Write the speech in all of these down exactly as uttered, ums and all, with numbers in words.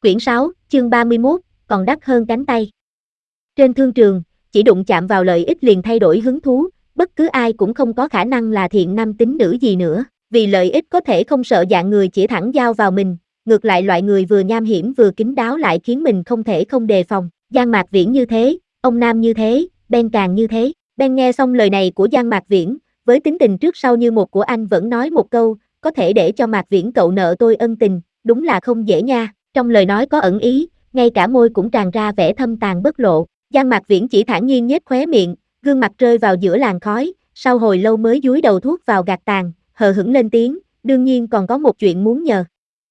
Quyển sáu, chương ba mươi mốt, còn đắt hơn cánh tay. Trên thương trường, chỉ đụng chạm vào lợi ích liền thay đổi hứng thú, bất cứ ai cũng không có khả năng là thiện nam tín nữ gì nữa, vì lợi ích có thể không sợ dạng người chỉ thẳng giao vào mình, ngược lại loại người vừa nham hiểm vừa kín đáo lại khiến mình không thể không đề phòng. Giang Mạc Viễn như thế, ông Nam như thế, Ben càng như thế. Ben nghe xong lời này của Giang Mạc Viễn, với tính tình trước sau như một của anh vẫn nói một câu, có thể để cho Mạc Viễn cậu nợ tôi ân tình, đúng là không dễ nha. Trong lời nói có ẩn ý, ngay cả môi cũng tràn ra vẻ thâm tàn bất lộ. Giang Mạc Viễn chỉ thản nhiên nhếch khóe miệng, gương mặt rơi vào giữa làn khói, sau hồi lâu mới dúi đầu thuốc vào gạt tàn, hờ hững lên tiếng, đương nhiên còn có một chuyện muốn nhờ.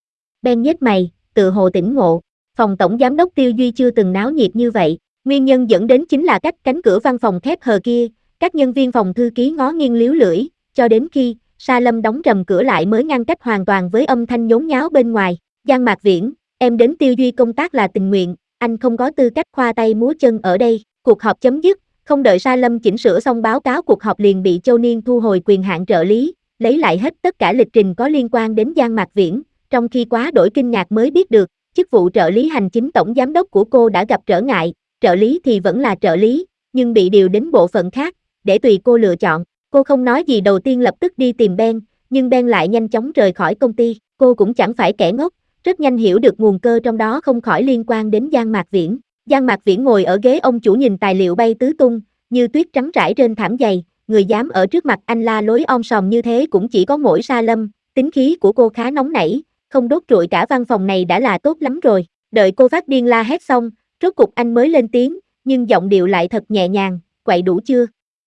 Ben nhếch mày, tự hồ tỉnh ngộ, phòng tổng giám đốc Tiêu Duy chưa từng náo nhiệt như vậy, nguyên nhân dẫn đến chính là cách cánh cửa văn phòng khép hờ kia, các nhân viên phòng thư ký ngó nghiêng líu lưỡi, cho đến khi Sa Lâm đóng rầm cửa lại mới ngăn cách hoàn toàn với âm thanh nhốn nháo bên ngoài. Giang Mạc Viễn, em đến Tiêu Duy công tác là tình nguyện, anh không có tư cách khoa tay múa chân ở đây. Cuộc họp chấm dứt, không đợi Sa Lâm chỉnh sửa xong báo cáo cuộc họp liền bị Châu Niên thu hồi quyền hạn trợ lý, lấy lại hết tất cả lịch trình có liên quan đến Giang Mạc Viễn, trong khi quá đổi kinh ngạc mới biết được, chức vụ trợ lý hành chính tổng giám đốc của cô đã gặp trở ngại, trợ lý thì vẫn là trợ lý, nhưng bị điều đến bộ phận khác, để tùy cô lựa chọn. Cô không nói gì đầu tiên lập tức đi tìm Ben, nhưng Ben lại nhanh chóng rời khỏi công ty, cô cũng chẳng phải kẻ ngốc, rất nhanh hiểu được nguồn cơ trong đó không khỏi liên quan đến Giang Mạc Viễn. Giang Mạc Viễn ngồi ở ghế ông chủ nhìn tài liệu bay tứ tung, như tuyết trắng rải trên thảm dày, người dám ở trước mặt anh la lối om sòm như thế cũng chỉ có mỗi Sa Lâm, tính khí của cô khá nóng nảy, không đốt trụi cả văn phòng này đã là tốt lắm rồi. Đợi cô phát điên la hét xong, rốt cục anh mới lên tiếng, nhưng giọng điệu lại thật nhẹ nhàng, quậy đủ chưa?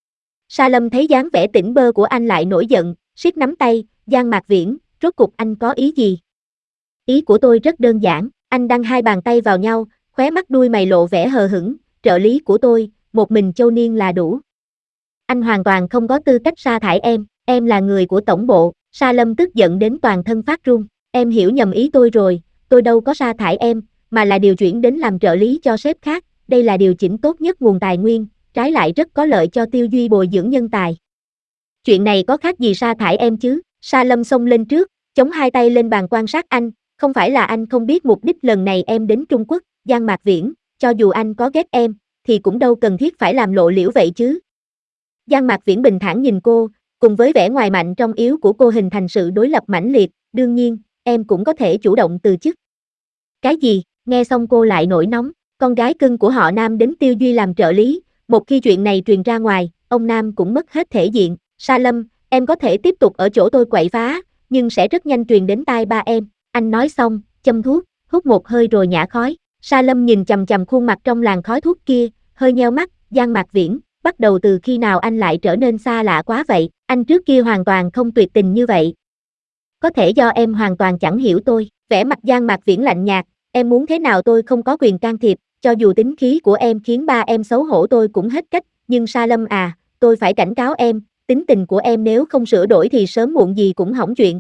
Sa Lâm thấy dáng vẻ tỉnh bơ của anh lại nổi giận, siết nắm tay, Giang Mạc Viễn, rốt cục anh có ý gì? Ý của tôi rất đơn giản, anh đăng hai bàn tay vào nhau, khóe mắt đuôi mày lộ vẻ hờ hững, trợ lý của tôi, một mình Châu Niên là đủ. Anh hoàn toàn không có tư cách sa thải em, em là người của tổng bộ. Sa Lâm tức giận đến toàn thân phát run, em hiểu nhầm ý tôi rồi, tôi đâu có sa thải em, mà là điều chuyển đến làm trợ lý cho sếp khác, đây là điều chỉnh tốt nhất nguồn tài nguyên, trái lại rất có lợi cho Tiêu Duy bồi dưỡng nhân tài. Chuyện này có khác gì sa thải em chứ? Sa Lâm xông lên trước, chống hai tay lên bàn quan sát anh, không phải là anh không biết mục đích lần này em đến Trung Quốc, Giang Mạc Viễn, cho dù anh có ghét em, thì cũng đâu cần thiết phải làm lộ liễu vậy chứ. Giang Mạc Viễn bình thản nhìn cô, cùng với vẻ ngoài mạnh trong yếu của cô hình thành sự đối lập mãnh liệt, đương nhiên, em cũng có thể chủ động từ chức. Cái gì? Nghe xong cô lại nổi nóng, con gái cưng của họ Nam đến Tiêu Duy làm trợ lý, một khi chuyện này truyền ra ngoài, ông Nam cũng mất hết thể diện. Sa Lâm, em có thể tiếp tục ở chỗ tôi quậy phá, nhưng sẽ rất nhanh truyền đến tai ba em. Anh nói xong, châm thuốc, hút một hơi rồi nhả khói. Sa Lâm nhìn chằm chằm khuôn mặt trong làn khói thuốc kia, hơi nheo mắt, Giang Mạc Viễn, bắt đầu từ khi nào anh lại trở nên xa lạ quá vậy, anh trước kia hoàn toàn không tuyệt tình như vậy. Có thể do em hoàn toàn chẳng hiểu tôi. Vẻ mặt Giang Mạc Viễn lạnh nhạt, em muốn thế nào tôi không có quyền can thiệp, cho dù tính khí của em khiến ba em xấu hổ tôi cũng hết cách, nhưng Sa Lâm à, tôi phải cảnh cáo em, tính tình của em nếu không sửa đổi thì sớm muộn gì cũng hỏng chuyện.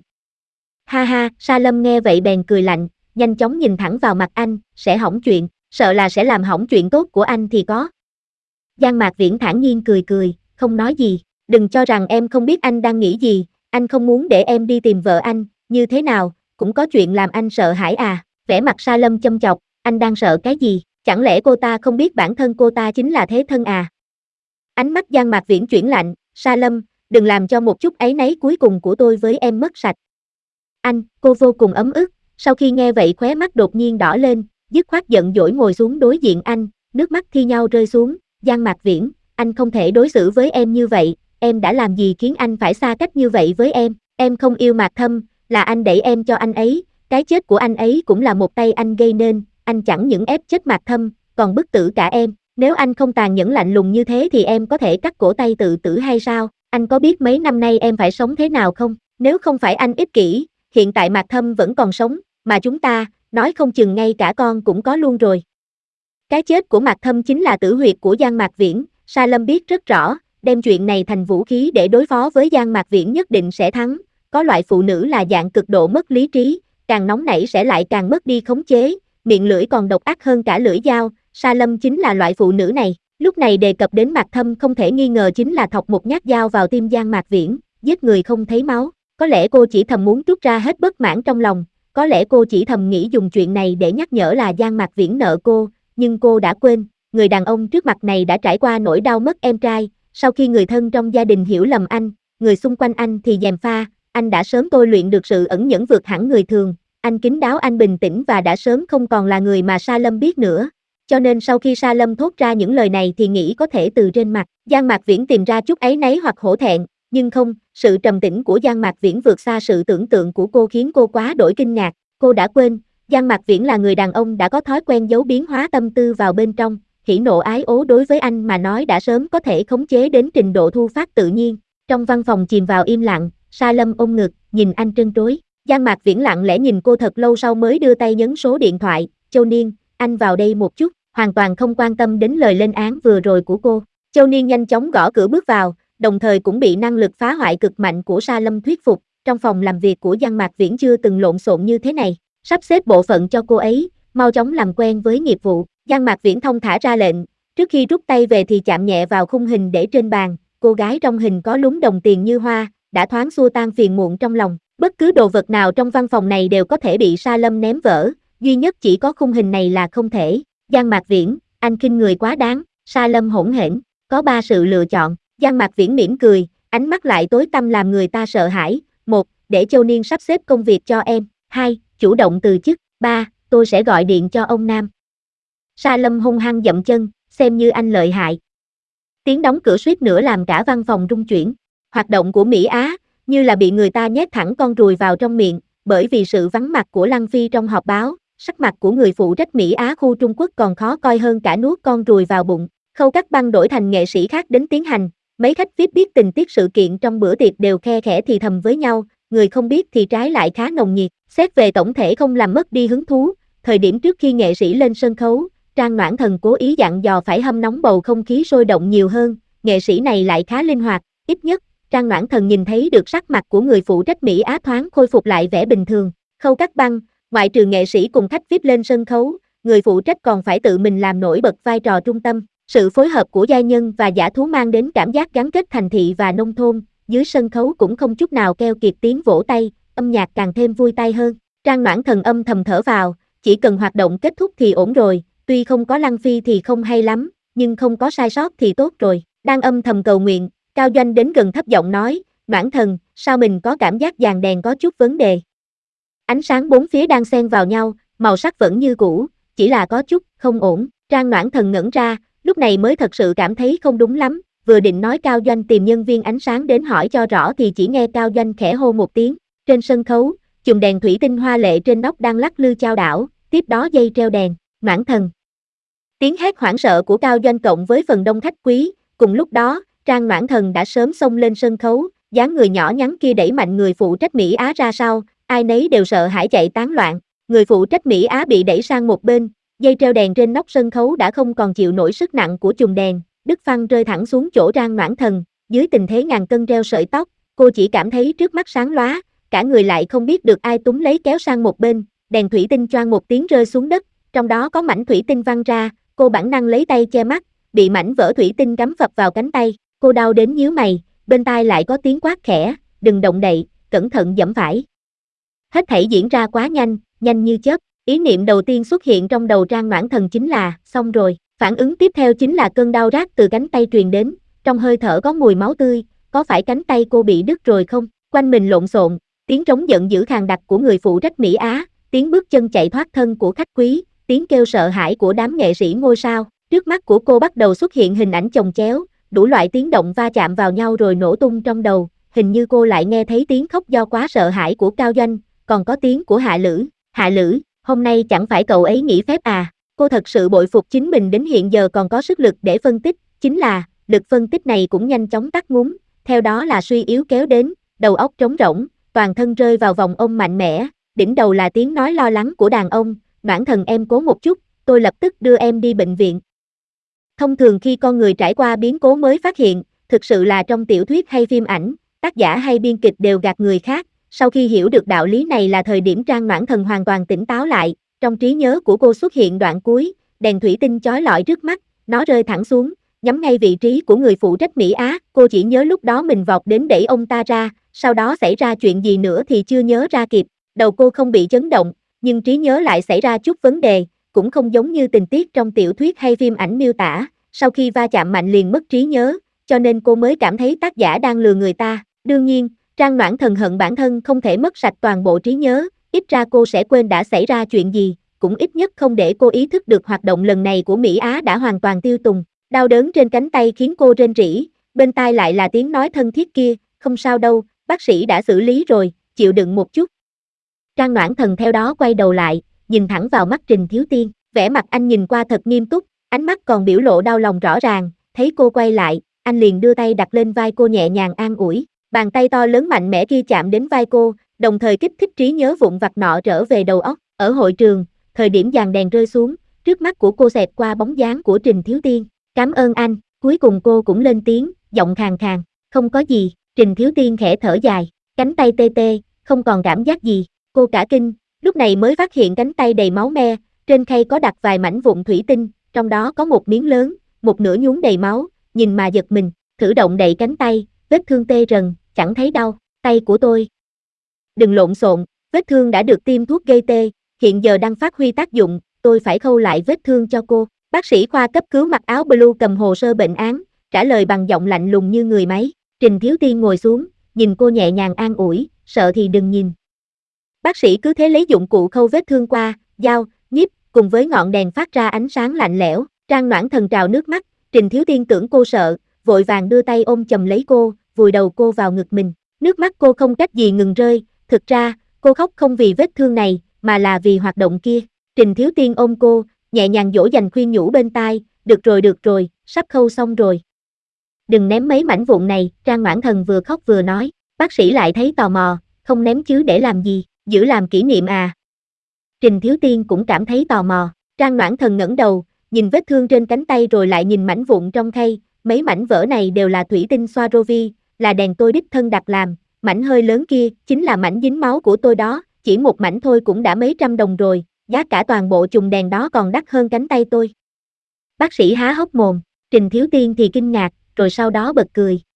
Ha ha, Sa Lâm nghe vậy bèn cười lạnh, nhanh chóng nhìn thẳng vào mặt anh, sẽ hỏng chuyện, sợ là sẽ làm hỏng chuyện tốt của anh thì có. Giang Mạc Viễn thản nhiên cười cười, không nói gì, đừng cho rằng em không biết anh đang nghĩ gì, anh không muốn để em đi tìm vợ anh, như thế nào, cũng có chuyện làm anh sợ hãi à. Vẻ mặt Sa Lâm châm chọc, anh đang sợ cái gì, chẳng lẽ cô ta không biết bản thân cô ta chính là thế thân à? Ánh mắt Giang Mạc Viễn chuyển lạnh, Sa Lâm, đừng làm cho một chút áy náy cuối cùng của tôi với em mất sạch. Anh, cô vô cùng ấm ức, sau khi nghe vậy khóe mắt đột nhiên đỏ lên, dứt khoát giận dỗi ngồi xuống đối diện anh, nước mắt thi nhau rơi xuống, Giang Mạc Viễn, anh không thể đối xử với em như vậy, em đã làm gì khiến anh phải xa cách như vậy với em, em không yêu Mạc Thâm, là anh đẩy em cho anh ấy, cái chết của anh ấy cũng là một tay anh gây nên, anh chẳng những ép chết Mạc Thâm, còn bức tử cả em, nếu anh không tàn nhẫn lạnh lùng như thế thì em có thể cắt cổ tay tự tử hay sao, anh có biết mấy năm nay em phải sống thế nào không, nếu không phải anh ích kỷ, hiện tại Mạc Thâm vẫn còn sống, mà chúng ta, nói không chừng ngay cả con cũng có luôn rồi. Cái chết của Mạc Thâm chính là tử huyệt của Giang Mạc Viễn, Sa Lâm biết rất rõ, đem chuyện này thành vũ khí để đối phó với Giang Mạc Viễn nhất định sẽ thắng, có loại phụ nữ là dạng cực độ mất lý trí, càng nóng nảy sẽ lại càng mất đi khống chế, miệng lưỡi còn độc ác hơn cả lưỡi dao, Sa Lâm chính là loại phụ nữ này, lúc này đề cập đến Mạc Thâm không thể nghi ngờ chính là thọc một nhát dao vào tim Giang Mạc Viễn, giết người không thấy máu, có lẽ cô chỉ thầm muốn trút ra hết bất mãn trong lòng, có lẽ cô chỉ thầm nghĩ dùng chuyện này để nhắc nhở là Giang Mạc Viễn nợ cô, nhưng cô đã quên, người đàn ông trước mặt này đã trải qua nỗi đau mất em trai, sau khi người thân trong gia đình hiểu lầm anh, người xung quanh anh thì gièm pha, anh đã sớm tôi luyện được sự ẩn nhẫn vượt hẳn người thường, anh kín đáo anh bình tĩnh và đã sớm không còn là người mà Sa Lâm biết nữa. Cho nên sau khi Sa Lâm thốt ra những lời này thì nghĩ có thể từ trên mặt Giang Mạc Viễn tìm ra chút áy náy hoặc hổ thẹn, nhưng không, sự trầm tĩnh của Giang Mạc Viễn vượt xa sự tưởng tượng của cô khiến cô quá đổi kinh ngạc, cô đã quên, Giang Mạc Viễn là người đàn ông đã có thói quen giấu biến hóa tâm tư vào bên trong, hỉ nộ ái ố đối với anh mà nói đã sớm có thể khống chế đến trình độ thu phát tự nhiên. Trong văn phòng chìm vào im lặng, Sa Lâm ôm ngực, nhìn anh trân trối. Giang Mạc Viễn lặng lẽ nhìn cô thật lâu sau mới đưa tay nhấn số điện thoại, Châu Niên, anh vào đây một chút, hoàn toàn không quan tâm đến lời lên án vừa rồi của cô. Châu Niên nhanh chóng gõ cửa bước vào, đồng thời cũng bị năng lực phá hoại cực mạnh của Sa Lâm thuyết phục, trong phòng làm việc của Giang Mạc Viễn chưa từng lộn xộn như thế này, sắp xếp bộ phận cho cô ấy, mau chóng làm quen với nghiệp vụ. Giang Mạc Viễn thông thả ra lệnh, trước khi rút tay về thì chạm nhẹ vào khung hình để trên bàn, cô gái trong hình có lúm đồng tiền như hoa, đã thoáng xua tan phiền muộn trong lòng. Bất cứ đồ vật nào trong văn phòng này đều có thể bị Sa Lâm ném vỡ, duy nhất chỉ có khung hình này là không thể. Giang Mạc Viễn, anh khinh người quá đáng, Sa Lâm hỗn hển, có ba sự lựa chọn. Giang Mạc Viễn mỉm cười, ánh mắt lại tối tăm làm người ta sợ hãi. Một, để Châu Niên sắp xếp công việc cho em. Hai, chủ động từ chức. Ba, tôi sẽ gọi điện cho ông Nam. Sa Lâm hung hăng dậm chân, xem như anh lợi hại. Tiếng đóng cửa suýt nữa làm cả văn phòng rung chuyển. Hoạt động của Mỹ Á, như là bị người ta nhét thẳng con ruồi vào trong miệng, bởi vì sự vắng mặt của Lăng Phi trong họp báo, sắc mặt của người phụ trách Mỹ Á khu Trung Quốc còn khó coi hơn cả nuốt con ruồi vào bụng. Khâu Cắt Băng đổi thành nghệ sĩ khác đến tiến hành, mấy khách vi ai pi biết tình tiết sự kiện trong bữa tiệc đều khe khẽ thì thầm với nhau, người không biết thì trái lại khá nồng nhiệt. Xét về tổng thể không làm mất đi hứng thú, thời điểm trước khi nghệ sĩ lên sân khấu, Trang Noãn Thần cố ý dặn dò phải hâm nóng bầu không khí sôi động nhiều hơn, nghệ sĩ này lại khá linh hoạt, ít nhất, Trang Noãn Thần nhìn thấy được sắc mặt của người phụ trách Mỹ Á thoáng khôi phục lại vẻ bình thường. Khâu Cắt Băng, ngoại trừ nghệ sĩ cùng khách vi ai pi lên sân khấu, người phụ trách còn phải tự mình làm nổi bật vai trò trung tâm. Sự phối hợp của giai nhân và giả thú mang đến cảm giác gắn kết thành thị và nông thôn, dưới sân khấu cũng không chút nào keo kiệt tiếng vỗ tay, âm nhạc càng thêm vui tai hơn. Trang Noãn Thần âm thầm thở vào, chỉ cần hoạt động kết thúc thì ổn rồi, tuy không có Lăng Phi thì không hay lắm, nhưng không có sai sót thì tốt rồi. Đang âm thầm cầu nguyện, Cao Doanh đến gần thấp giọng nói, Noãn Thần, sao mình có cảm giác dàn đèn có chút vấn đề. Ánh sáng bốn phía đang xen vào nhau, màu sắc vẫn như cũ, chỉ là có chút không ổn. Trang Noãn Thần ngẩn ra, lúc này mới thật sự cảm thấy không đúng lắm, vừa định nói Cao Doanh tìm nhân viên ánh sáng đến hỏi cho rõ thì chỉ nghe Cao Doanh khẽ hô một tiếng. Trên sân khấu, chùm đèn thủy tinh hoa lệ trên nóc đang lắc lư chao đảo, tiếp đó dây treo đèn. Noãn Thần. Tiếng hét hoảng sợ của Cao Doanh cộng với phần đông khách quý, cùng lúc đó, Trang Noãn Thần đã sớm xông lên sân khấu, dáng người nhỏ nhắn kia đẩy mạnh người phụ trách Mỹ Á ra sau, ai nấy đều sợ hãi chạy tán loạn. Người phụ trách Mỹ Á bị đẩy sang một bên, dây treo đèn trên nóc sân khấu đã không còn chịu nổi sức nặng của chùm đèn, đứt phăng rơi thẳng xuống chỗ Trang Noãn Thần. Dưới tình thế ngàn cân treo sợi tóc, cô chỉ cảm thấy trước mắt sáng lóa, cả người lại không biết được ai túm lấy kéo sang một bên, đèn thủy tinh choang một tiếng rơi xuống đất, trong đó có mảnh thủy tinh văng ra, cô bản năng lấy tay che mắt, bị mảnh vỡ thủy tinh cắm phập vào cánh tay, cô đau đến nhíu mày, bên tai lại có tiếng quát khẽ, đừng động đậy, cẩn thận giẫm phải. Hết thảy diễn ra quá nhanh, nhanh như chớp, ý niệm đầu tiên xuất hiện trong đầu Trang Noãn Thần chính là, xong rồi, phản ứng tiếp theo chính là cơn đau rát từ cánh tay truyền đến, trong hơi thở có mùi máu tươi, có phải cánh tay cô bị đứt rồi không? Quanh mình lộn xộn, tiếng trống giận dữ khàn đặc của người phụ trách Mỹ Á, tiếng bước chân chạy thoát thân của khách quý, tiếng kêu sợ hãi của đám nghệ sĩ ngôi sao, trước mắt của cô bắt đầu xuất hiện hình ảnh chồng chéo, đủ loại tiếng động va chạm vào nhau rồi nổ tung trong đầu, hình như cô lại nghe thấy tiếng khóc do quá sợ hãi của Cao Doanh, còn có tiếng của Hạ Lữ, Hạ Lữ, hôm nay chẳng phải cậu ấy nghỉ phép à, cô thật sự bội phục chính mình đến hiện giờ còn có sức lực để phân tích, chính là, lực phân tích này cũng nhanh chóng tắt ngúm, theo đó là suy yếu kéo đến, đầu óc trống rỗng, toàn thân rơi vào vòng ôm mạnh mẽ, đỉnh đầu là tiếng nói lo lắng của đàn ông, Noãn Thần em cố một chút, tôi lập tức đưa em đi bệnh viện. Thông thường khi con người trải qua biến cố mới phát hiện, thực sự là trong tiểu thuyết hay phim ảnh, tác giả hay biên kịch đều gạt người khác, sau khi hiểu được đạo lý này là thời điểm Trang Noãn Thần hoàn toàn tỉnh táo lại, trong trí nhớ của cô xuất hiện đoạn cuối, đèn thủy tinh chói lọi trước mắt, nó rơi thẳng xuống, nhắm ngay vị trí của người phụ trách Mỹ Á, cô chỉ nhớ lúc đó mình vọt đến đẩy ông ta ra, sau đó xảy ra chuyện gì nữa thì chưa nhớ ra kịp, Đầu cô không bị chấn động, nhưng trí nhớ lại xảy ra chút vấn đề, cũng không giống như tình tiết trong tiểu thuyết hay phim ảnh miêu tả, sau khi va chạm mạnh liền mất trí nhớ, cho nên cô mới cảm thấy tác giả đang lừa người ta. Đương nhiên, Trang Noãn Thần hận bản thân không thể mất sạch toàn bộ trí nhớ, ít ra cô sẽ quên đã xảy ra chuyện gì, cũng ít nhất không để cô ý thức được hoạt động lần này của Mỹ Á đã hoàn toàn tiêu tùng. Đau đớn trên cánh tay khiến cô rên rỉ, bên tai lại là tiếng nói thân thiết kia, không sao đâu, bác sĩ đã xử lý rồi, chịu đựng một chút. Trang Noãn Thần theo đó quay đầu lại, nhìn thẳng vào mắt Trình Thiếu Tiên, vẻ mặt anh nhìn qua thật nghiêm túc, ánh mắt còn biểu lộ đau lòng rõ ràng, thấy cô quay lại, anh liền đưa tay đặt lên vai cô nhẹ nhàng an ủi, bàn tay to lớn mạnh mẽ kia chạm đến vai cô, đồng thời kích thích trí nhớ vụn vặt nọ trở về đầu óc. Ở hội trường, thời điểm dàn đèn rơi xuống, trước mắt của cô xẹt qua bóng dáng của Trình Thiếu Tiên, cảm ơn anh, cuối cùng cô cũng lên tiếng, giọng khàn khàn, không có gì, Trình Thiếu Tiên khẽ thở dài, cánh tay tê tê, không còn cảm giác gì, cô cả kinh, lúc này mới phát hiện cánh tay đầy máu me, trên khay có đặt vài mảnh vụn thủy tinh, trong đó có một miếng lớn, một nửa nhúng đầy máu, nhìn mà giật mình, thử động đậy cánh tay, vết thương tê rần, chẳng thấy đau, tay của tôi. Đừng lộn xộn, vết thương đã được tiêm thuốc gây tê, hiện giờ đang phát huy tác dụng, tôi phải khâu lại vết thương cho cô. Bác sĩ khoa cấp cứu mặc áo blue cầm hồ sơ bệnh án, trả lời bằng giọng lạnh lùng như người máy. Trình Thiếu Tiên ngồi xuống, nhìn cô nhẹ nhàng an ủi, sợ thì đừng nhìn. Bác sĩ cứ thế lấy dụng cụ khâu vết thương qua, dao, nhíp, cùng với ngọn đèn phát ra ánh sáng lạnh lẽo. Trang Noãn Thần trào nước mắt, Trình Thiếu Tiên tưởng cô sợ, vội vàng đưa tay ôm chầm lấy cô, vùi đầu cô vào ngực mình. Nước mắt cô không cách gì ngừng rơi, thực ra, cô khóc không vì vết thương này, mà là vì hoạt động kia. Trình Thiếu Tiên ôm cô, nhẹ nhàng dỗ dành khuyên nhủ bên tai, được rồi được rồi, sắp khâu xong rồi. Đừng ném mấy mảnh vụn này, Trang Noãn Thần vừa khóc vừa nói, bác sĩ lại thấy tò mò, không ném chứ để làm gì, giữ làm kỷ niệm à. Trình Thiếu Tiên cũng cảm thấy tò mò, Trang Noãn Thần ngẩng đầu, nhìn vết thương trên cánh tay rồi lại nhìn mảnh vụn trong khay, mấy mảnh vỡ này đều là thủy tinh Swarovski, là đèn tôi đích thân đặt làm, mảnh hơi lớn kia chính là mảnh dính máu của tôi đó, chỉ một mảnh thôi cũng đã mấy trăm đồng rồi, giá cả toàn bộ chùm đèn đó còn đắt hơn cánh tay tôi. Bác sĩ há hốc mồm, Trình Thiếu Tiên thì kinh ngạc, rồi sau đó bật cười,